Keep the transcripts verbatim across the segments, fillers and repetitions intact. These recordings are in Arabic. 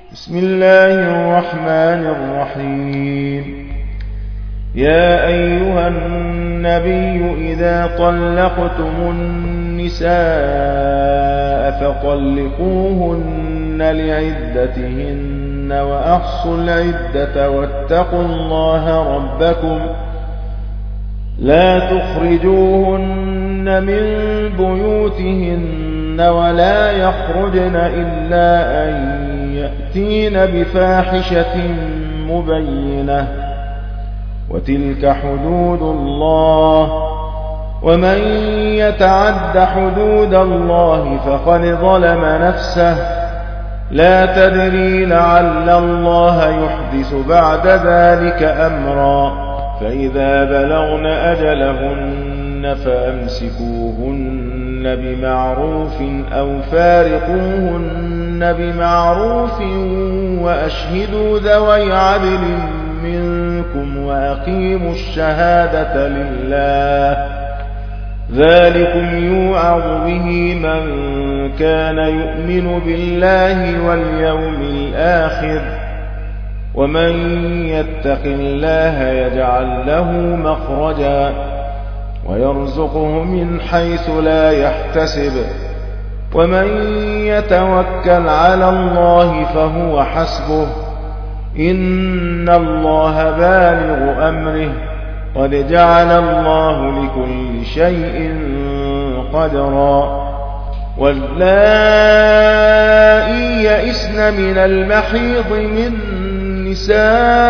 بسم الله الرحمن الرحيم. يا أيها النبي إذا طلقتم النساء فطلقوهن لعدتهن وأحصوا العدة واتقوا الله ربكم لا تخرجوهن من بيوتهن ولا يخرجن إلا أن يأتين بفاحشة مبينة وتلك حدود الله ومن يتعد حدود الله فقد ظلم نفسه لا تدري لعل الله يحدث بعد ذلك أمرا فإذا بلغن أجلهن فأمسكوهن بمعروف أو فارقوهن بمعروف وأشهدوا ذوي عدل منكم وأقيموا الشهادة لله ذلكم يوعظ به من كان يؤمن بالله واليوم الآخر ومن يتق الله يجعل له مخرجا ويرزقه من حيث لا يحتسب ومن يتوكل على الله فهو حسبه إن الله بالغ أمره قد جعل الله لكل شيء قدرا واللائي يئسن من المحيض من نسائكم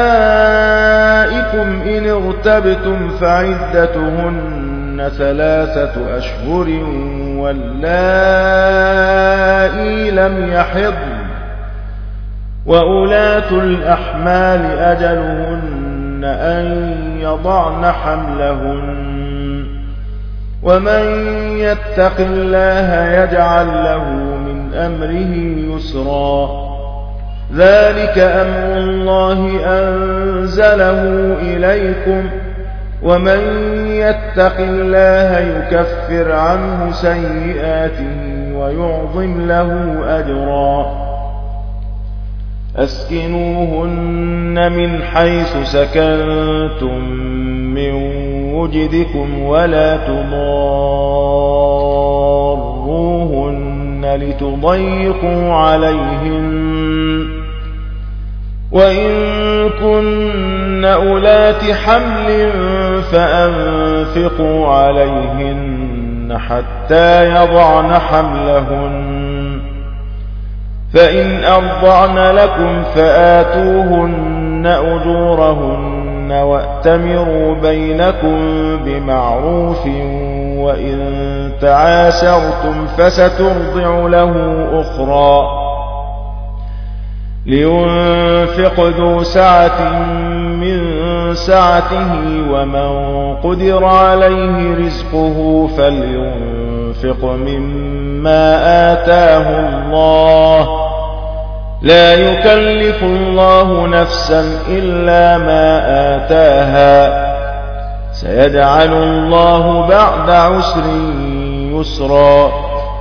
إن ارتبتم فعدتهن ثلاثة أشهر واللائي لم يحضن وأولاة الأحمال أجلهن أن يضعن حملهن ومن يتق الله يجعل له من أمره يسرا ذلك أمر الله أنزله إليكم ومن يتق الله يكفر عنه سيئاته ويعظم له أجرا أسكنوهن من حيث سكنتم من وجدكم ولا تضاروهن لتضيقوا عليهن وإن كن أولات حمل فأنفقوا عليهن حتى يضعن حملهن فإن أرضعن لكم فآتوهن أجورهن وأتمروا بينكم بمعروف وإن تعاسرتم فسترضع له أخرى لينفق ذو سعة من سعته ومن قدر عليه رزقه فلينفق مما آتاه الله لا يكلف الله نفسا إلا ما آتاها سيجعل الله بعد عسر يسرا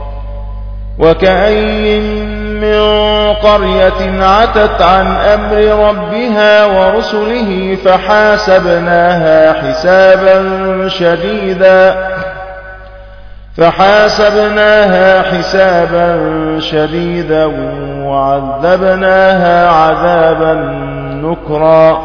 وكأين من قرية عتت عن أمر ربها ورسله فحاسبناها حسابا شديدا فحاسبناها حسابا شديدا وعذبناها عذابا نكرا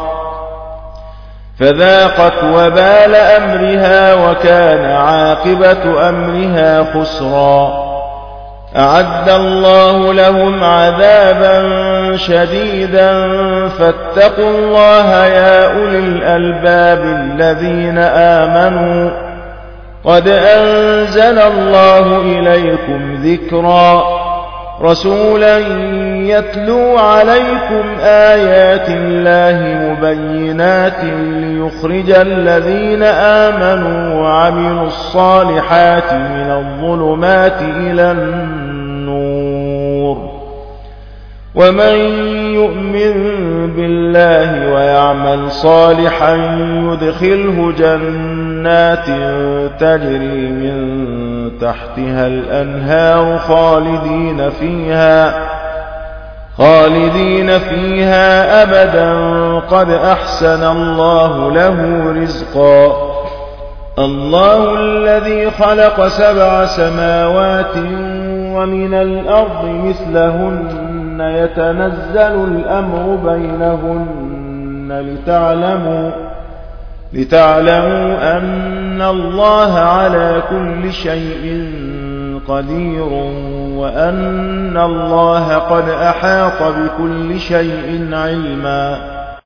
فذاقت وبال أمرها وكان عاقبة أمرها خسرا أعد الله لهم عذابا شديدا فاتقوا الله يا أولي الألباب الذين آمنوا قد أنزل الله إليكم ذكرا رسولا يتلو عليكم آيات الله مبينات ليخرج الذين آمنوا وعملوا الصالحات من الظلمات إلى النور ومن يؤمن بالله ويعمل صالحا يدخله جنات تجري من تحتها الأنهار خالدين فيها خالدين فيها أبدا قد أحسن الله له رزقا الله الذي خلق سبع سماوات ومن الأرض مثلهن يتنزل الأمر بينهن لتعلموا لتعلموا أن الله على كل شيء قدير وأن الله قد أحاط بكل شيء علما